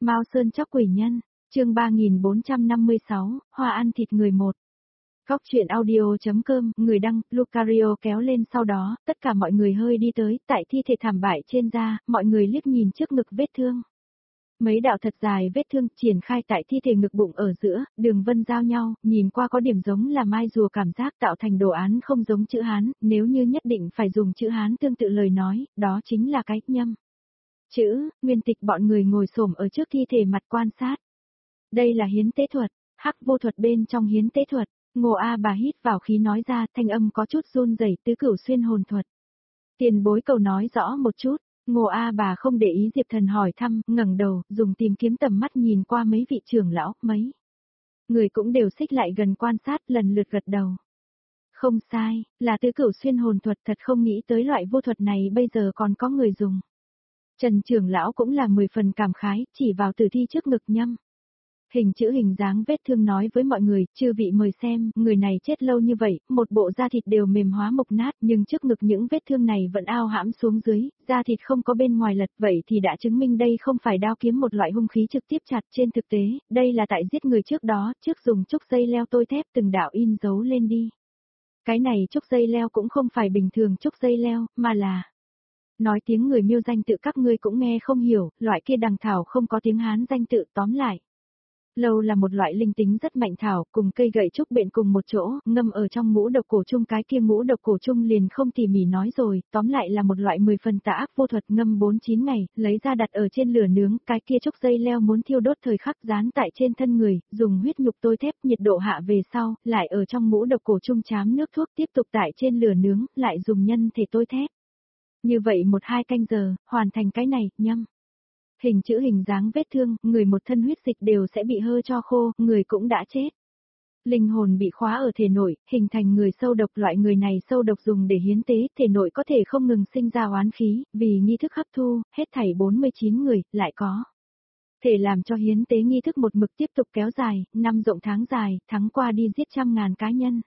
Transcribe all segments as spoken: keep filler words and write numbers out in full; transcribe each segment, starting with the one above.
Mao Sơn chóc quỷ nhân, chương ba nghìn bốn trăm năm mươi sáu, Hoa ăn thịt người một. Góc truyện audio.com, người đăng, Lucario kéo lên sau đó, tất cả mọi người hơi đi tới, tại thi thể thảm bại trên da, mọi người liếc nhìn trước ngực vết thương. Mấy đạo thật dài vết thương triển khai tại thi thể ngực bụng ở giữa, đường vân giao nhau, nhìn qua có điểm giống là mai rùa cảm giác tạo thành đồ án không giống chữ Hán, nếu như nhất định phải dùng chữ Hán tương tự lời nói, đó chính là cái nhâm. Chữ, Nguyên Tịch bọn người ngồi xổm ở trước thi thể mặt quan sát. Đây là hiến tế thuật, hắc vô thuật bên trong hiến tế thuật, Ngô A Bà hít vào khí nói ra, thanh âm có chút run rẩy, tứ cửu xuyên hồn thuật. Tiền bối cầu nói rõ một chút. Ngô A Bà không để ý Diệp Thần hỏi thăm, ngẩng đầu, dùng tìm kiếm tầm mắt nhìn qua mấy vị trưởng lão, mấy người cũng đều xích lại gần quan sát, lần lượt gật đầu. Không sai, là tứ cửu xuyên hồn thuật, thật không nghĩ tới loại vô thuật này bây giờ còn có người dùng. Trần trưởng lão cũng là mười phần cảm khái, chỉ vào tử thi trước ngực nhâm. Hình chữ hình dáng vết thương nói với mọi người, chư vị mời xem, người này chết lâu như vậy, một bộ da thịt đều mềm hóa mục nát, nhưng trước ngực những vết thương này vẫn ao hãm xuống dưới, da thịt không có bên ngoài lật, vậy thì đã chứng minh đây không phải đao kiếm một loại hung khí trực tiếp chặt. Trên thực tế, đây là tại giết người trước đó, trước dùng trúc dây leo tôi thép từng đạo in dấu lên đi. Cái này trúc dây leo cũng không phải bình thường trúc dây leo, mà là... Nói tiếng người miêu danh tự các ngươi cũng nghe không hiểu, loại kia đằng thảo không có tiếng Hán danh tự, tóm lại. Lâu là một loại linh tính rất mạnh thảo, cùng cây gậy trúc bện cùng một chỗ, ngâm ở trong ngũ độc cổ chung, cái kia ngũ độc cổ chung liền không tỉ mỉ nói rồi, tóm lại là một loại mười phần tà ác vô thuật, ngâm bốn chín ngày, lấy ra đặt ở trên lửa nướng, cái kia trúc dây leo muốn thiêu đốt thời khắc dán tại trên thân người, dùng huyết nhục tôi thép, nhiệt độ hạ về sau, lại ở trong ngũ độc cổ chung chám nước thuốc tiếp tục tại trên lửa nướng, lại dùng nhân thể tôi thép. Như vậy một hai canh giờ, hoàn thành cái này, nhâm. Hình chữ hình dáng vết thương, người một thân huyết dịch đều sẽ bị hơ cho khô, người cũng đã chết. Linh hồn bị khóa ở thể nội, hình thành người sâu độc, loại người này sâu độc dùng để hiến tế, thể nội có thể không ngừng sinh ra oán khí, vì nghi thức hấp thu, hết thảy bốn mươi chín người, lại có. Thể làm cho hiến tế nghi thức một mực tiếp tục kéo dài, năm rộng tháng dài, tháng qua đi giết trăm ngàn cá nhân.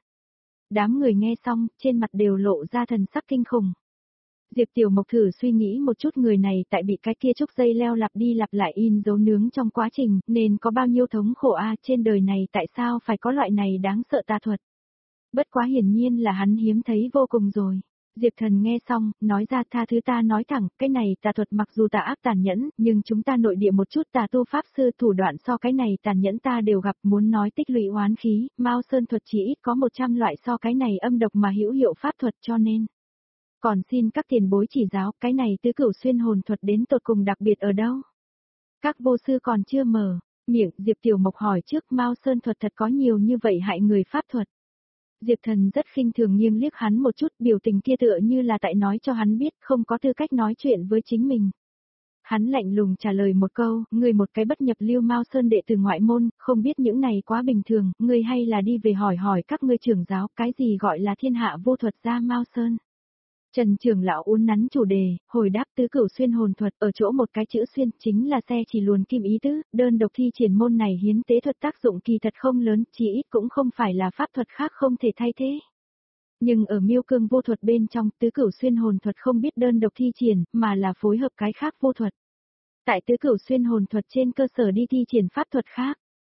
Đám người nghe xong, trên mặt đều lộ ra thần sắc kinh khủng. Diệp Tiểu Mộc thử suy nghĩ một chút, người này tại bị cái kia trúc dây leo lặp đi lặp lại in dấu nướng trong quá trình, nên có bao nhiêu thống khổ a, trên đời này tại sao phải có loại này đáng sợ tà thuật. Bất quá hiển nhiên là hắn hiếm thấy vô cùng rồi. Diệp Thần nghe xong, nói ra, tha thứ ta nói thẳng, cái này tà thuật mặc dù tà ác tàn nhẫn, nhưng chúng ta nội địa một chút tà tu pháp sư thủ đoạn so cái này tàn nhẫn ta đều gặp, muốn nói tích lũy oán khí, Mao Sơn thuật chỉ ít có một trăm loại so cái này âm độc mà hữu hiệu pháp thuật, cho nên. Còn xin các tiền bối chỉ giáo, cái này tứ cửu xuyên hồn thuật đến tột cùng đặc biệt ở đâu? Các vô sư còn chưa mở miệng, Diệp Tiểu Mộc hỏi trước, Mao Sơn thuật thật có nhiều như vậy hại người pháp thuật. Diệp Thần rất khinh thường nghiêng liếc hắn một chút, biểu tình kia tựa như là tại nói cho hắn biết không có tư cách nói chuyện với chính mình. Hắn lạnh lùng trả lời một câu, người một cái bất nhập lưu Mao Sơn đệ từ ngoại môn, không biết những này quá bình thường, người hay là đi về hỏi hỏi các ngươi trưởng giáo, cái gì gọi là thiên hạ vô thuật gia Mao Sơn. Trần trưởng lão uốn nắn chủ đề, hồi đáp tứ cửu xuyên hồn thuật, ở chỗ một cái chữ xuyên, chính là xe chỉ luồn kim ý tứ, đơn độc thi triển môn này hiến tế thuật tác dụng kỳ thật không lớn, chỉ ít cũng không phải là pháp thuật khác không thể thay thế. Nhưng ở miêu cương vô thuật bên trong, tứ cửu xuyên hồn thuật không biết đơn độc thi triển, mà là phối hợp cái khác vô thuật. Tại tứ cửu xuyên hồn thuật trên cơ sở đi thi triển pháp thuật khác.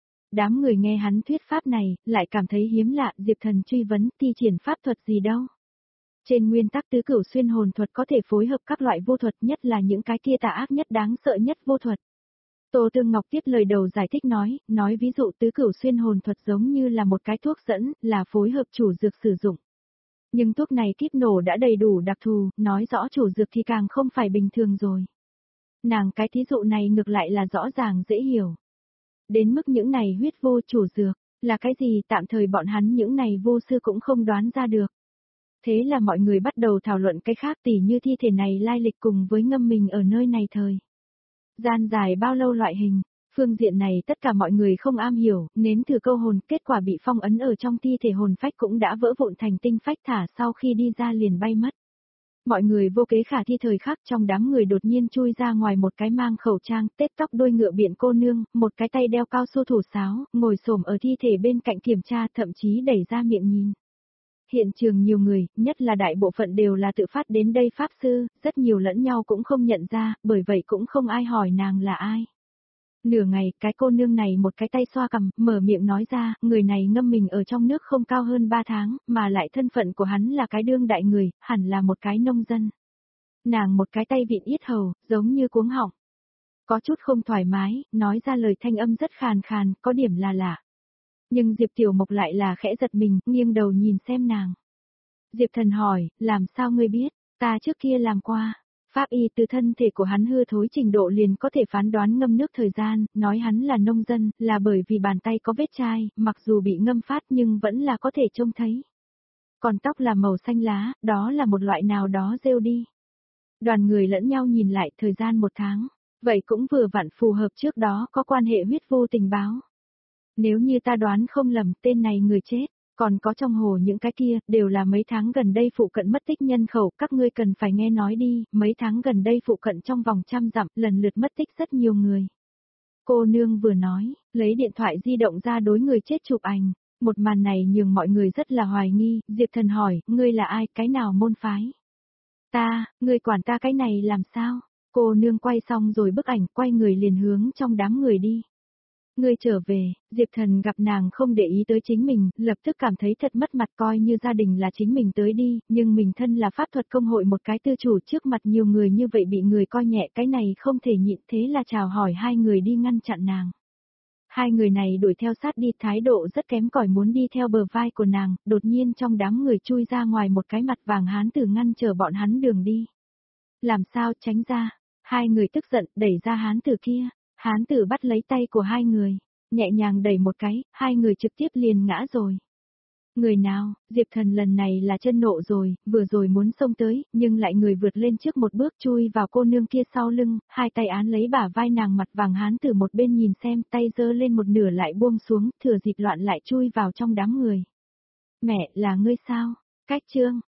Đám người nghe hắn thuyết pháp này, lại cảm thấy hiếm lạ, Diệp Thần truy vấn, thi triển pháp thuật gì đâu. Trên nguyên tắc tứ cửu xuyên hồn thuật có thể phối hợp các loại vô thuật, nhất là những cái kia tà ác nhất đáng sợ nhất vô thuật. Tô Tương Ngọc tiếp lời đầu giải thích nói, nói ví dụ tứ cửu xuyên hồn thuật giống như là một cái thuốc dẫn, là phối hợp chủ dược sử dụng. Nhưng thuốc này kíp nổ đã đầy đủ đặc thù, nói rõ chủ dược thì càng không phải bình thường rồi. Nàng cái thí dụ này ngược lại là rõ ràng dễ hiểu. Đến mức những này huyết vô chủ dược, là cái gì tạm thời bọn hắn những này vô sư cũng không đoán ra được. Thế là mọi người bắt đầu thảo luận cái khác, tỉ như thi thể này lai lịch cùng với ngâm mình ở nơi này thời. Gian dài bao lâu loại hình, phương diện này tất cả mọi người không am hiểu, nếm thử câu hồn, kết quả bị phong ấn ở trong thi thể hồn phách cũng đã vỡ vụn thành tinh phách, thả sau khi đi ra liền bay mất. Mọi người vô kế khả thi thời khắc, trong đám người đột nhiên chui ra ngoài một cái mang khẩu trang, tết tóc đôi ngựa biện cô nương, một cái tay đeo cao su thủ sáo, ngồi xổm ở thi thể bên cạnh kiểm tra, thậm chí đẩy ra miệng nhìn. Hiện trường nhiều người, nhất là đại bộ phận đều là tự phát đến đây pháp sư, rất nhiều lẫn nhau cũng không nhận ra, bởi vậy cũng không ai hỏi nàng là ai. Nửa ngày, cái cô nương này một cái tay xoa cằm, mở miệng nói ra, người này ngâm mình ở trong nước không cao hơn ba tháng, mà lại thân phận của hắn là cái đương đại người, hẳn là một cái nông dân. Nàng một cái tay vịn yết hầu, giống như cuống họng. Có chút không thoải mái, nói ra lời thanh âm rất khàn khàn, có điểm là lạ. Nhưng Diệp Tiểu Mộc lại là khẽ giật mình, nghiêng đầu nhìn xem nàng. Diệp Thần hỏi, làm sao ngươi biết, ta trước kia làm qua. Pháp y từ thân thể của hắn hư thối trình độ liền có thể phán đoán ngâm nước thời gian, nói hắn là nông dân, là bởi vì bàn tay có vết chai, mặc dù bị ngâm phát nhưng vẫn là có thể trông thấy. Còn tóc là màu xanh lá, đó là một loại nào đó rêu đi. Đoàn người lẫn nhau nhìn lại thời gian một tháng, vậy cũng vừa vặn phù hợp trước đó có quan hệ huyết vô tình báo. Nếu như ta đoán không lầm tên này người chết. Còn có trong hồ những cái kia, đều là mấy tháng gần đây phụ cận mất tích nhân khẩu, các ngươi cần phải nghe nói đi, mấy tháng gần đây phụ cận trong vòng trăm dặm, lần lượt mất tích rất nhiều người. Cô nương vừa nói, lấy điện thoại di động ra đối người chết chụp ảnh, một màn này nhường mọi người rất là hoài nghi, Diệp Thần hỏi, ngươi là ai, cái nào môn phái? Ta, ngươi quản ta cái này làm sao? Cô nương quay xong rồi bức ảnh, quay người liền hướng trong đám người đi. Ngươi trở về, Diệp Thần gặp nàng không để ý tới chính mình, lập tức cảm thấy thật mất mặt, coi như gia đình là chính mình tới đi, nhưng mình thân là pháp thuật công hội một cái tư chủ trước mặt nhiều người như vậy bị người coi nhẹ, cái này không thể nhịn, thế là chào hỏi hai người đi ngăn chặn nàng. Hai người này đuổi theo sát đi, thái độ rất kém cỏi, muốn đi theo bờ vai của nàng, đột nhiên trong đám người chui ra ngoài một cái mặt vàng hán tử ngăn chờ bọn hắn đường đi. Làm sao, tránh ra? Hai người tức giận đẩy ra hán tử kia. Hán tử bắt lấy tay của hai người, nhẹ nhàng đẩy một cái, hai người trực tiếp liền ngã rồi. Người nào, Diệp Thần lần này là chân nộ rồi, vừa rồi muốn xông tới, nhưng lại người vượt lên trước một bước chui vào cô nương kia sau lưng, hai tay án lấy bả vai nàng, mặt vàng hán tử một bên nhìn xem, tay giơ lên một nửa lại buông xuống, thừa dịp loạn lại chui vào trong đám người. Mẹ, là ngươi sao? Cách trương,